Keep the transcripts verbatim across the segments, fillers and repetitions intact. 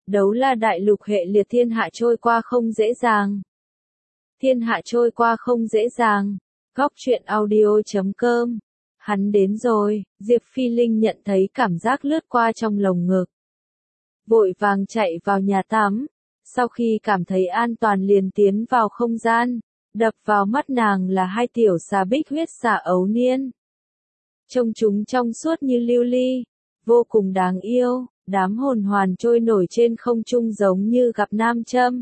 Đấu La đại lục hệ liệt thiên hạ trôi qua không dễ dàng. Thiên hạ trôi qua không dễ dàng. Góc truyện audio chấm com. Hắn đến rồi, Diệp Phi Linh nhận thấy cảm giác lướt qua trong lồng ngực. Vội vàng chạy vào nhà tắm. Sau khi cảm thấy an toàn liền tiến vào không gian. Đập vào mắt nàng là hai tiểu xà bích huyết xà ấu niên. Trông chúng trong suốt như lưu ly, vô cùng đáng yêu, đám hồn hoàn trôi nổi trên không trung giống như gặp nam châm.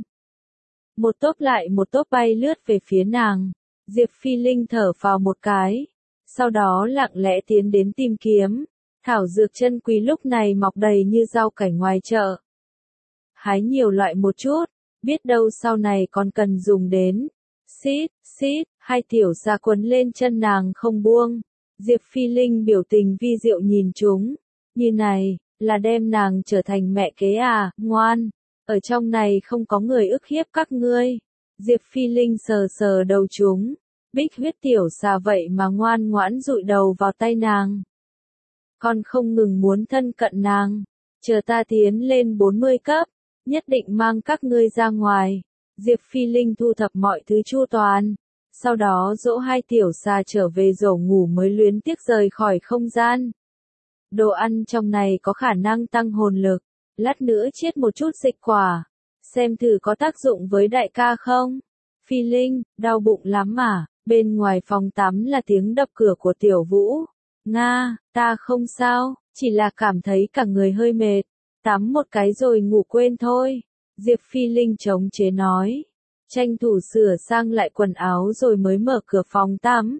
Một tốp lại một tốp bay lướt về phía nàng, Diệp Phi Linh thở phào một cái, sau đó lặng lẽ tiến đến tìm kiếm, thảo dược chân quý lúc này mọc đầy như rau cảnh ngoài chợ. Hái nhiều loại một chút, biết đâu sau này còn cần dùng đến. Xít, xít, hai tiểu xà quấn lên chân nàng không buông. Diệp Phi Linh biểu tình vi diệu nhìn chúng, như này, là đem nàng trở thành mẹ kế à, ngoan, ở trong này không có người ức hiếp các ngươi. Diệp Phi Linh sờ sờ đầu chúng, bích huyết tiểu xà vậy mà ngoan ngoãn dụi đầu vào tay nàng. Con không ngừng muốn thân cận nàng, chờ ta tiến lên bốn mươi cấp, nhất định mang các ngươi ra ngoài. Diệp Phi Linh thu thập mọi thứ chu toàn. Sau đó dỗ hai tiểu xà trở về rổ ngủ mới luyến tiếc rời khỏi không gian. Đồ ăn trong này có khả năng tăng hồn lực, lát nữa chiết một chút dịch quả, xem thử có tác dụng với đại ca không. Phi Linh, đau bụng lắm mà, bên ngoài phòng tắm là tiếng đập cửa của Tiểu Vũ. Nga, ta không sao, chỉ là cảm thấy cả người hơi mệt, tắm một cái rồi ngủ quên thôi. Diệp Phi Linh chống chế nói. Tranh thủ sửa sang lại quần áo rồi mới mở cửa phòng tắm.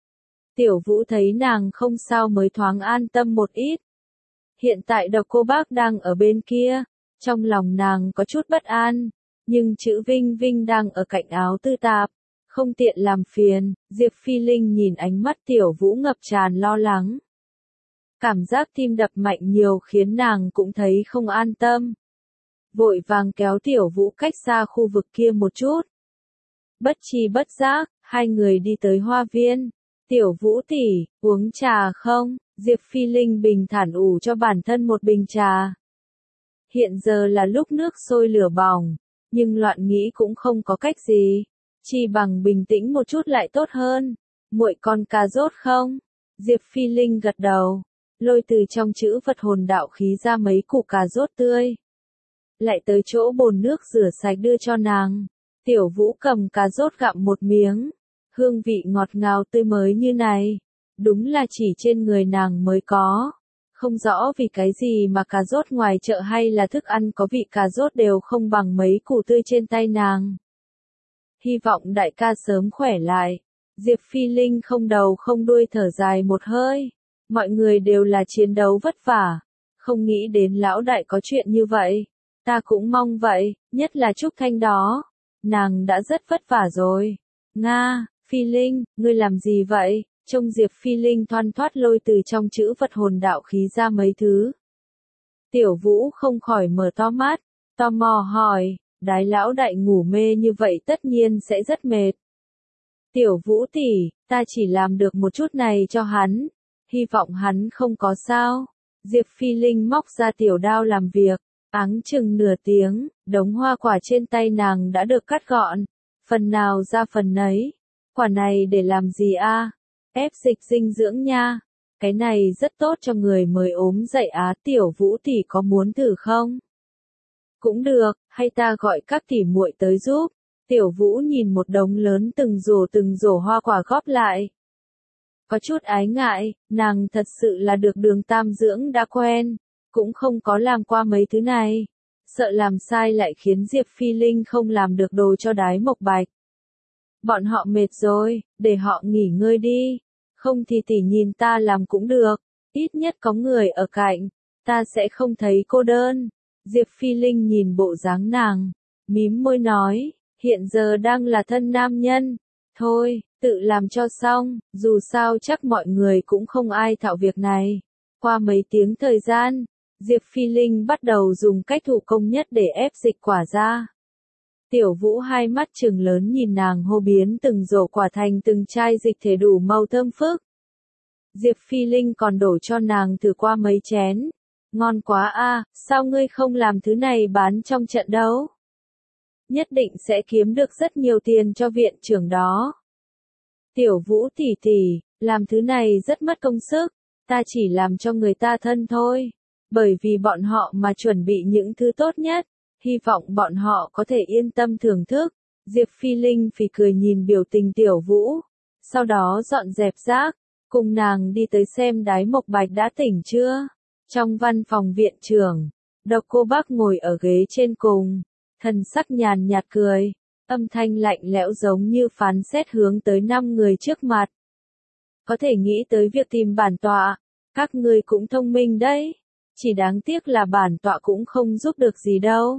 Tiểu Vũ thấy nàng không sao mới thoáng an tâm một ít. Hiện tại Độc Cô Bác đang ở bên kia, trong lòng nàng có chút bất an, nhưng chữ Vinh Vinh đang ở cạnh áo tư tạp, không tiện làm phiền. Diệp Phi Linh nhìn ánh mắt Tiểu Vũ ngập tràn lo lắng. Cảm giác tim đập mạnh nhiều khiến nàng cũng thấy không an tâm. Vội vàng kéo Tiểu Vũ cách xa khu vực kia một chút. Bất chi bất giác, hai người đi tới hoa viên. Tiểu Vũ tỷ, uống trà không? Diệp Phi Linh bình thản ủ cho bản thân một bình trà. Hiện giờ là lúc nước sôi lửa bỏng, nhưng loạn nghĩ cũng không có cách gì. Chỉ bằng bình tĩnh một chút lại tốt hơn. Muội con cà rốt không? Diệp Phi Linh gật đầu, lôi từ trong chữ vật hồn đạo khí ra mấy củ cà rốt tươi. Lại tới chỗ bồn nước rửa sạch đưa cho nàng. Tiểu Vũ cầm cà rốt gặm một miếng. Hương vị ngọt ngào tươi mới như này. Đúng là chỉ trên người nàng mới có. Không rõ vì cái gì mà cà rốt ngoài chợ hay là thức ăn có vị cà rốt đều không bằng mấy củ tươi trên tay nàng. Hy vọng đại ca sớm khỏe lại. Diệp Phi Linh không đầu không đuôi thở dài một hơi. Mọi người đều là chiến đấu vất vả. Không nghĩ đến lão đại có chuyện như vậy. Ta cũng mong vậy, nhất là Trúc Thanh đó. Nàng đã rất vất vả rồi. Nga, Phi Linh, ngươi làm gì vậy? Trông Diệp Phi Linh thoăn thoắt lôi từ trong chữ vật hồn đạo khí ra mấy thứ. Tiểu Vũ không khỏi mở to mắt, tò mò hỏi, đái lão đại ngủ mê như vậy tất nhiên sẽ rất mệt. Tiểu Vũ tỷ, ta chỉ làm được một chút này cho hắn, hy vọng hắn không có sao. Diệp Phi Linh móc ra tiểu đao làm việc. Áng chừng nửa tiếng, đống hoa quả trên tay nàng đã được cắt gọn, phần nào ra phần nấy. Quả này để làm gì a? Ép dịch dinh dưỡng nha. Cái này rất tốt cho người mới ốm dậy á. Tiểu Vũ tỷ có muốn thử không? Cũng được, hay ta gọi các tỷ muội tới giúp. Tiểu Vũ nhìn một đống lớn từng rổ từng rổ hoa quả góp lại. Có chút ái ngại, nàng thật sự là được Đường Tam dưỡng đã quen. Cũng không có làm qua mấy thứ này. Sợ làm sai lại khiến Diệp Phi Linh không làm được đồ cho Đái Mộc Bạch. Bọn họ mệt rồi, để họ nghỉ ngơi đi. Không thì tỷ nhìn ta làm cũng được. Ít nhất có người ở cạnh. Ta sẽ không thấy cô đơn. Diệp Phi Linh nhìn bộ dáng nàng. Mím môi nói. Hiện giờ đang là thân nam nhân. Thôi, tự làm cho xong. Dù sao chắc mọi người cũng không ai thạo việc này. Qua mấy tiếng thời gian. Diệp Phi Linh bắt đầu dùng cách thủ công nhất để ép dịch quả ra. Tiểu Vũ hai mắt trừng lớn nhìn nàng hô biến từng rổ quả thành từng chai dịch thể đủ màu thơm phức. Diệp Phi Linh còn đổ cho nàng thử qua mấy chén. ngon quá a, sao ngươi không làm thứ này bán trong trận đấu? Nhất định sẽ kiếm được rất nhiều tiền cho viện trưởng đó. Tiểu Vũ tỷ tỷ, làm thứ này rất mất công sức, ta chỉ làm cho người ta thân thôi, bởi vì bọn họ mà chuẩn bị những thứ tốt nhất, hy vọng bọn họ có thể yên tâm thưởng thức. Diệp Phi Linh phì cười nhìn biểu tình Tiểu Vũ, sau đó dọn dẹp rác, cùng nàng đi tới xem Đái Mộc Bạch đã tỉnh chưa. Trong văn phòng viện trưởng, Độc Cô Bác ngồi ở ghế trên cùng, thần sắc nhàn nhạt cười, âm thanh lạnh lẽo giống như phán xét hướng tới năm người trước mặt. Có thể nghĩ tới việc tìm bản tọa, các ngươi cũng thông minh đấy, chỉ đáng tiếc là bản tọa cũng không giúp được gì đâu.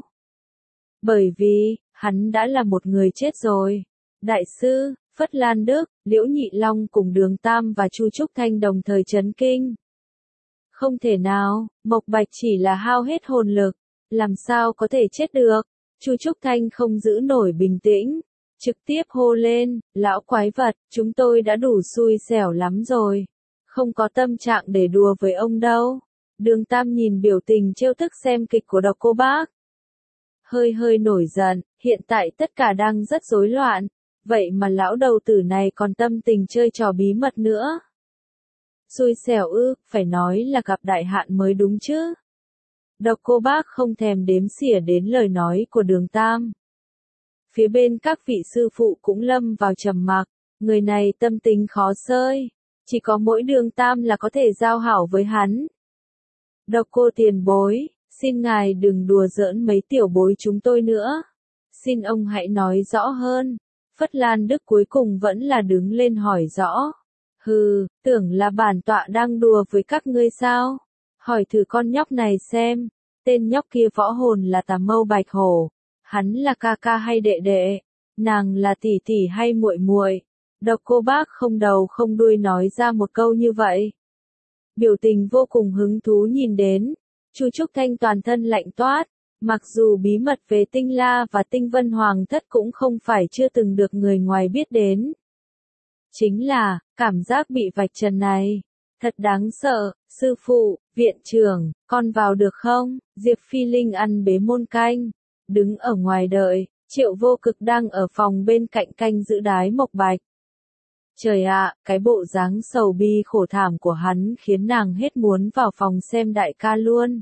Bởi vì, hắn đã là một người chết rồi. Đại sư, Phất Lan Đức, Liễu Nhị Long cùng Đường Tam và Chu Trúc Thanh đồng thời chấn kinh. Không thể nào, Mộc Bạch chỉ là hao hết hồn lực, làm sao có thể chết được? Chu Trúc Thanh không giữ nổi bình tĩnh, trực tiếp hô lên, lão quái vật, chúng tôi đã đủ xui xẻo lắm rồi, không có tâm trạng để đùa với ông đâu. Đường Tam nhìn biểu tình trêu tức xem kịch của Độc Cô Bác, hơi hơi nổi giận, hiện tại tất cả đang rất rối loạn, vậy mà lão đầu tử này còn tâm tình chơi trò bí mật nữa. Xui xẻo ư, phải nói là gặp đại hạn mới đúng chứ. Độc Cô Bác không thèm đếm xỉa đến lời nói của Đường Tam. Phía bên các vị sư phụ cũng lâm vào trầm mặc, người này tâm tình khó xơi, chỉ có mỗi Đường Tam là có thể giao hảo với hắn. Độc Cô tiền bối, xin ngài đừng đùa giỡn mấy tiểu bối chúng tôi nữa. Xin ông hãy nói rõ hơn. Phất Lan Đức cuối cùng vẫn là đứng lên hỏi rõ. Hừ, tưởng là bản tọa đang đùa với các ngươi sao? Hỏi thử con nhóc này xem, tên nhóc kia võ hồn là Tà Mâu Bạch Hổ, hắn là ca ca hay đệ đệ, nàng là tỷ tỷ hay muội muội? Độc Cô Bác không đầu không đuôi nói ra một câu như vậy. Biểu tình vô cùng hứng thú nhìn đến, Chu Trúc Thanh toàn thân lạnh toát, mặc dù bí mật về Tinh La và Tinh Vân Hoàng thất cũng không phải chưa từng được người ngoài biết đến. Chính là, cảm giác bị vạch trần này, thật đáng sợ. Sư phụ, viện trưởng, con vào được không? Diệp Phi Linh ăn bế môn canh, đứng ở ngoài đợi, Triệu Vô Cực đang ở phòng bên cạnh canh giữ Đái Mộc Bạch. Trời ạ, cái bộ dáng sầu bi khổ thảm của hắn khiến nàng hết muốn vào phòng xem đại ca luôn.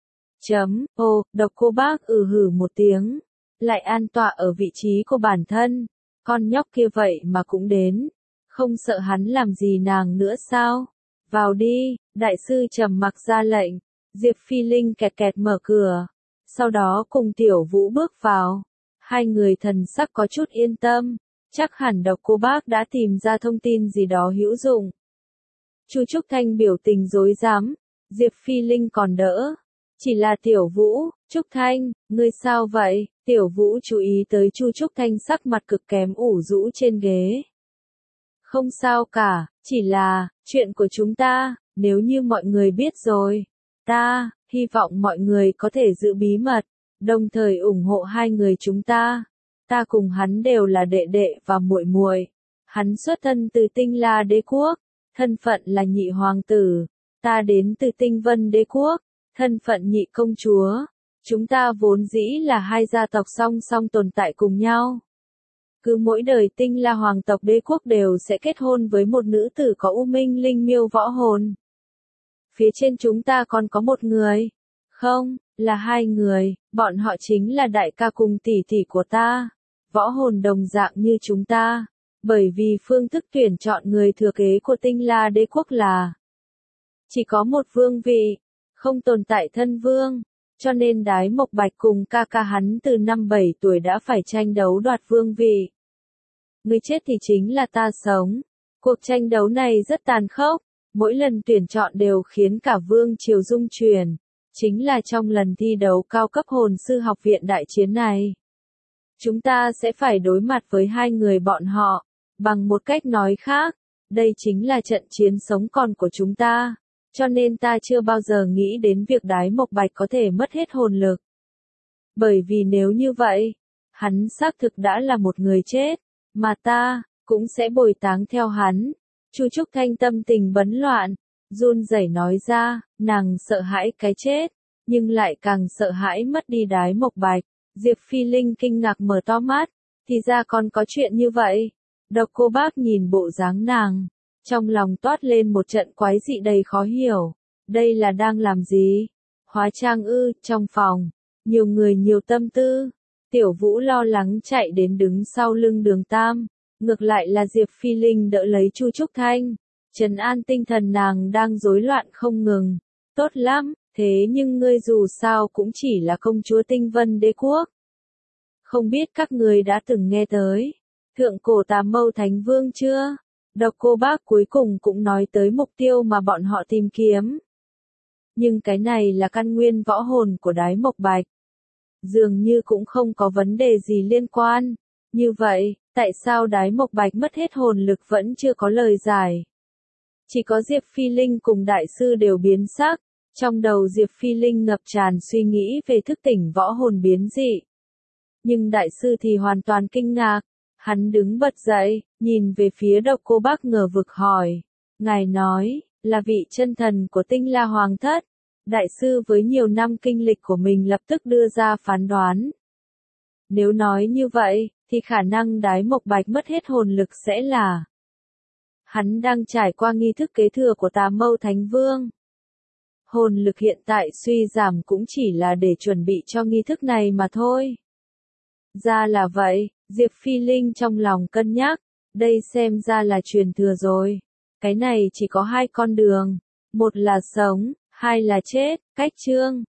Chấm, ô, Độc Cô Bác ừ hử một tiếng, lại an tọa ở vị trí của bản thân, con nhóc kia vậy mà cũng đến, không sợ hắn làm gì nàng nữa sao? Vào đi, đại sư trầm mặc ra lệnh, Diệp Phi Linh kẹt kẹt mở cửa, sau đó cùng Tiểu Vũ bước vào, hai người thần sắc có chút yên tâm, chắc hẳn Độc Cô Bác đã tìm ra thông tin gì đó hữu dụng. Chu Trúc Thanh biểu tình rối rắm, Diệp Phi Linh còn đỡ, chỉ là Tiểu Vũ. Trúc Thanh, ngươi sao vậy? Tiểu Vũ chú ý tới Chu Trúc Thanh sắc mặt cực kém ủ rũ trên ghế. Không sao cả, chỉ là, chuyện của chúng ta, nếu như mọi người biết rồi, ta, hy vọng mọi người có thể giữ bí mật, đồng thời ủng hộ hai người chúng ta. Ta cùng hắn đều là đệ đệ và muội muội. Hắn xuất thân từ Tinh La Đế quốc, thân phận là nhị hoàng tử, ta đến từ Tinh Vân Đế quốc, thân phận nhị công chúa. Chúng ta vốn dĩ là hai gia tộc song song tồn tại cùng nhau. Cứ mỗi đời Tinh La hoàng tộc đế quốc đều sẽ kết hôn với một nữ tử có U Minh Linh Miêu võ hồn. Phía trên chúng ta còn có một người. Không, là hai người, bọn họ chính là đại ca cùng tỷ tỷ của ta. Võ hồn đồng dạng như chúng ta. Bởi vì phương thức tuyển chọn người thừa kế của Tinh La Đế quốc là chỉ có một vương vị, không tồn tại thân vương. Cho nên Đái Mộc Bạch cùng ca ca hắn từ năm bảy tuổi đã phải tranh đấu đoạt vương vị. Người chết thì chính là ta sống. Cuộc tranh đấu này rất tàn khốc, mỗi lần tuyển chọn đều khiến cả vương triều rung chuyển. Chính là trong lần thi đấu cao cấp hồn sư học viện đại chiến này. Chúng ta sẽ phải đối mặt với hai người bọn họ. Bằng một cách nói khác, đây chính là trận chiến sống còn của chúng ta. Cho nên ta chưa bao giờ nghĩ đến việc Đái Mộc Bạch có thể mất hết hồn lực. Bởi vì nếu như vậy, hắn xác thực đã là một người chết, mà ta cũng sẽ bồi táng theo hắn. Chu Trúc Thanh tâm tình bấn loạn, run rẩy nói ra, nàng sợ hãi cái chết, nhưng lại càng sợ hãi mất đi Đái Mộc Bạch. Diệp Phi Linh kinh ngạc mở to mắt, thì ra còn có chuyện như vậy. Độc Cô Bác nhìn bộ dáng nàng, trong lòng toát lên một trận quái dị đầy khó hiểu. Đây là đang làm gì? Hóa trang ư? Trong phòng, nhiều người nhiều tâm tư. Tiểu Vũ lo lắng chạy đến đứng sau lưng Đường Tam, ngược lại là Diệp Phi Linh đỡ lấy Chu Trúc Thanh, trấn an tinh thần nàng đang rối loạn không ngừng. Tốt lắm, thế nhưng ngươi dù sao cũng chỉ là công chúa Tinh Vân Đế quốc. Không biết các người đã từng nghe tới Thượng Cổ Tà Mâu Thánh Vương chưa? Độc Cô Bác cuối cùng cũng nói tới mục tiêu mà bọn họ tìm kiếm. Nhưng cái này là căn nguyên võ hồn của Đái Mộc Bạch. Dường như cũng không có vấn đề gì liên quan. Như vậy, tại sao Đái Mộc Bạch mất hết hồn lực vẫn chưa có lời giải? Chỉ có Diệp Phi Linh cùng đại sư đều biến sắc. Trong đầu Diệp Phi Linh ngập tràn suy nghĩ về thức tỉnh võ hồn biến dị. Nhưng đại sư thì hoàn toàn kinh ngạc. Hắn đứng bật dậy, nhìn về phía Độc Cô Bác ngờ vực hỏi. Ngài nói, là vị chân thần của Tinh La Hoàng thất. Đại sư với nhiều năm kinh lịch của mình lập tức đưa ra phán đoán. Nếu nói như vậy, thì khả năng Đái Mộc Bạch mất hết hồn lực sẽ là hắn đang trải qua nghi thức kế thừa của Tà Mâu Thánh Vương. Hồn lực hiện tại suy giảm cũng chỉ là để chuẩn bị cho nghi thức này mà thôi. Ra là vậy, Diệp Phi Linh trong lòng cân nhắc, đây xem ra là truyền thừa rồi. Cái này chỉ có hai con đường, một là sống, hai là chết, cách chương.